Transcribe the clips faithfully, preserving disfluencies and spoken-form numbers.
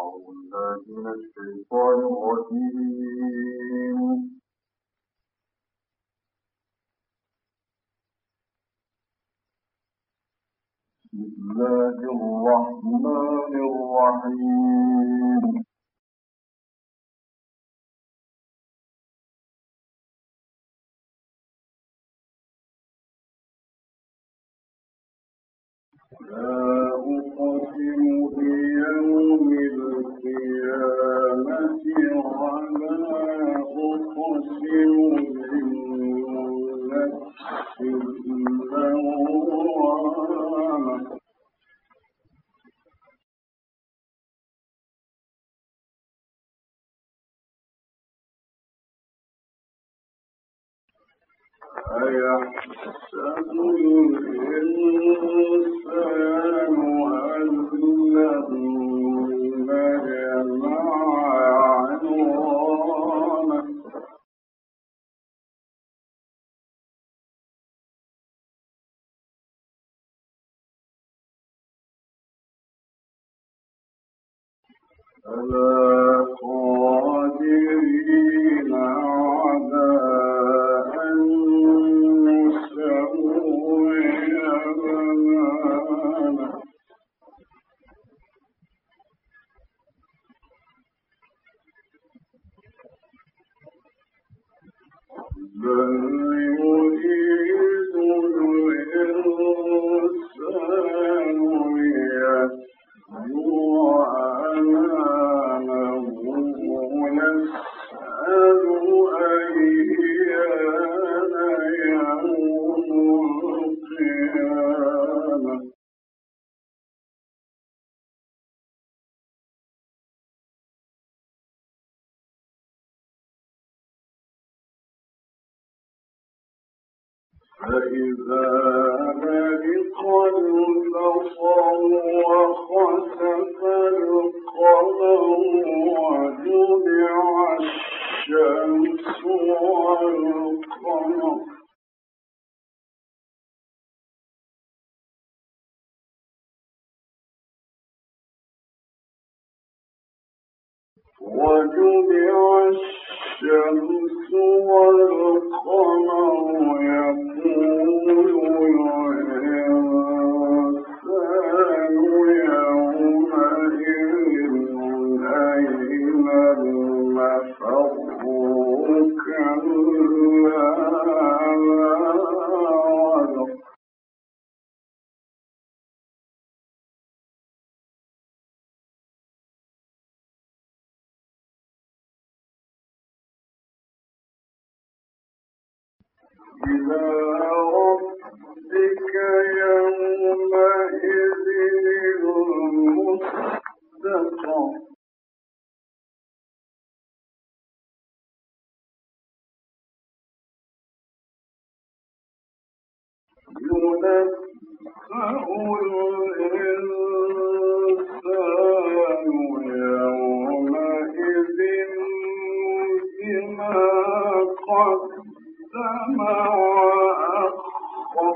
أعوذ بالله من الشيطان الرجيم. بسم الله الرحمن الرحيم. لا أقسم بيوم القيامة ولا أقسم بالنفس اللوامة أيحسب الإنسان أن لن نجمع عظامه ألا قادرين على أن نسوي بنانه بل يريد الإنسان ليفجر أمامه يسأل أيان يوم القيامة فإذا برق البصر وخسف القمر وجمع الشمس والقمر وجمع الشمس والقمر يقول الإنسان يومئذ أين المفر كلا لا وزر إلى ربك يومئذ المستقر ينبأ الإنسان يومئذ بما قدم وأخر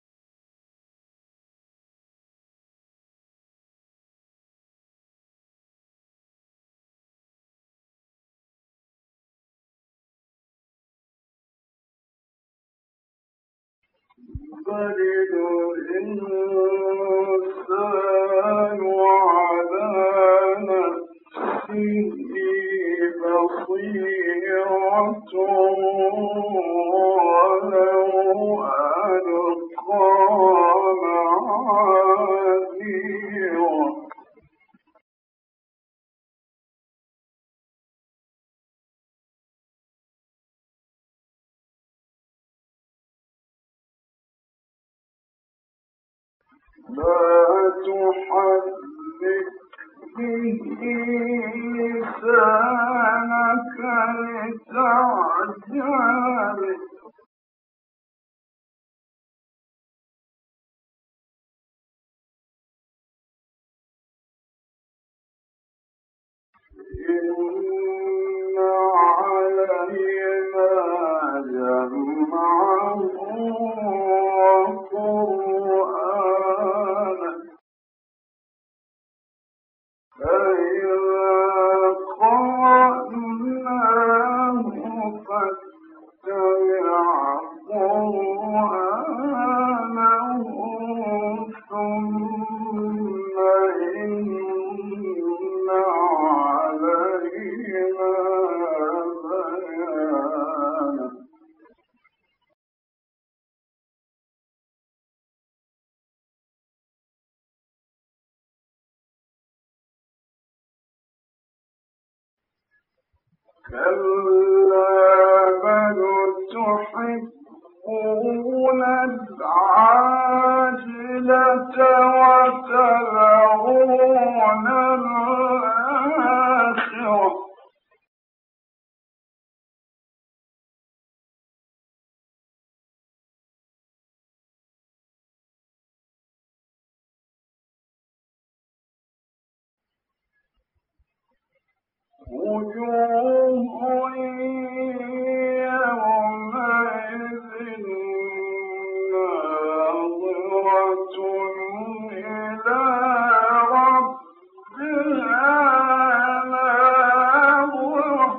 بل الإنسان على نفسه بصيرة ولو ألقى معاذيره لا تحرك به لسانك لتعجل به إن علينا جمعه وقرآنه فإذا كلا بل تحبون العاجلة وتذرون الآخرة وجوه يومئذ ناظرة إلى ربها ناظرة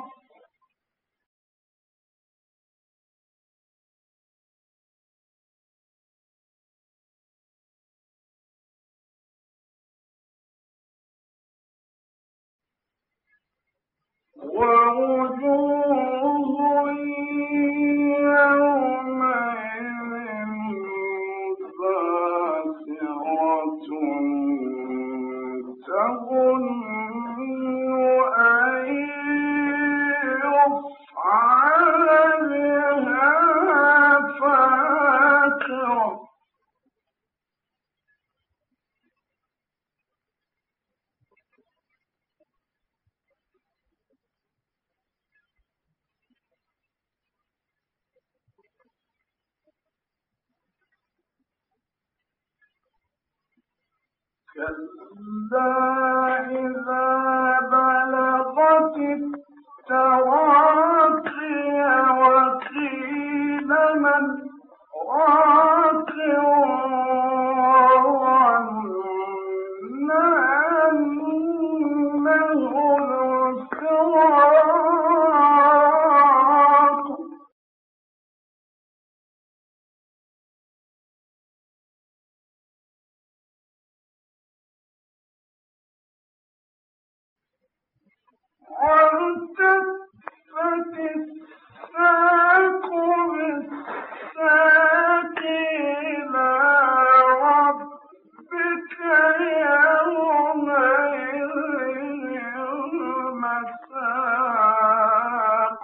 ووجوه يومئذ باسرة تظن أن يفعل بها فاقرة كلا إذا بلغت التراقي وقيل من راق وظن أنه الفراق والتفت الساق بالساق إلى ربك يومئذ المساق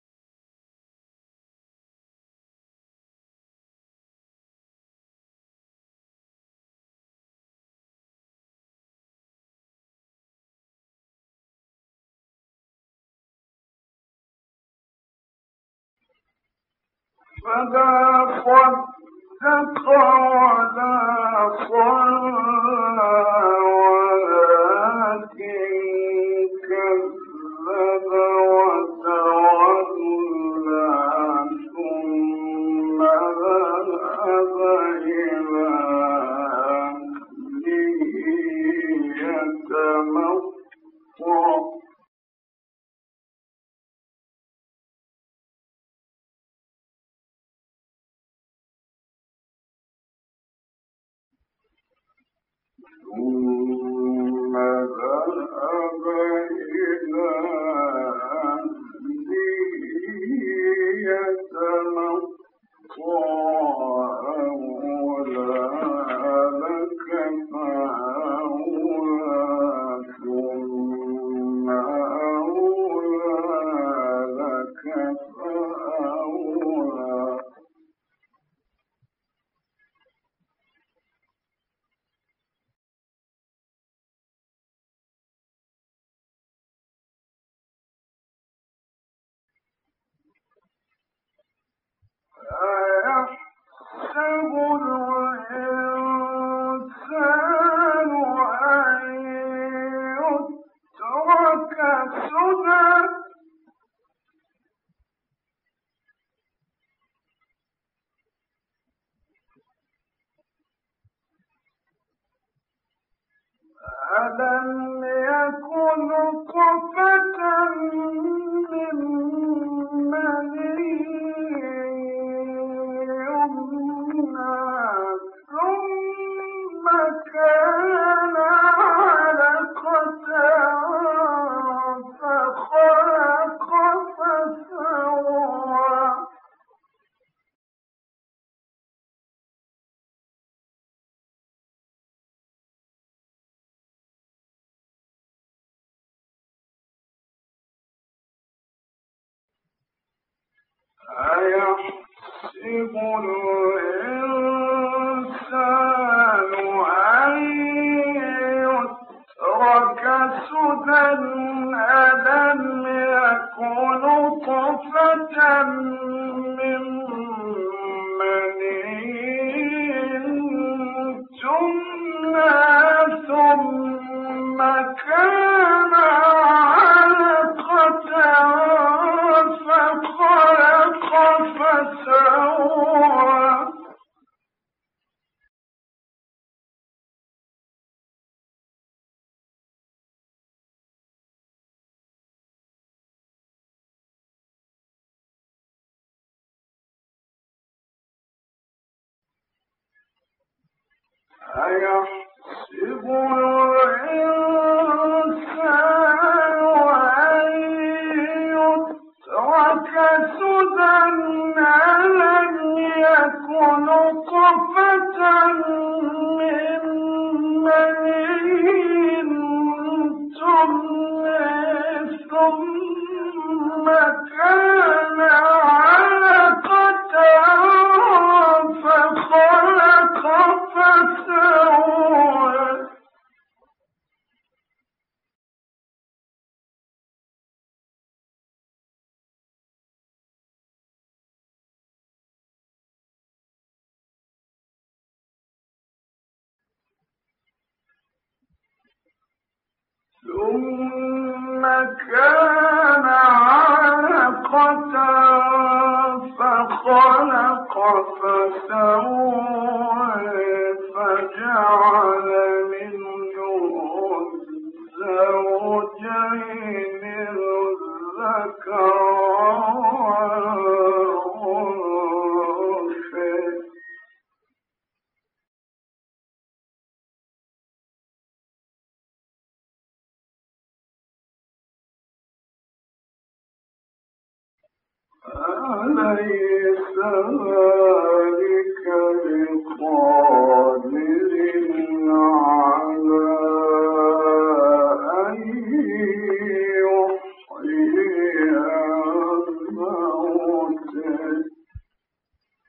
فلا صدق ولا صلى ولكن كذب وتولى ثم ذهب إلى أهله يتمطى ثم ذهب إلى أهله يتمطى أيحسب الإنسان أن يترك سدى ألم يكن نطفة من مني تمنى ثم كان علقة فخلق فسوى أيحسب الإنسان أن يترك سدى ألم يكن نطفة من مني تمنى ثم كان علقة فخلق فسوى ثم كان علقة فخلق فسوى فجعل منه الزوجين الذكر والأنثى أليس ذلك بقادر على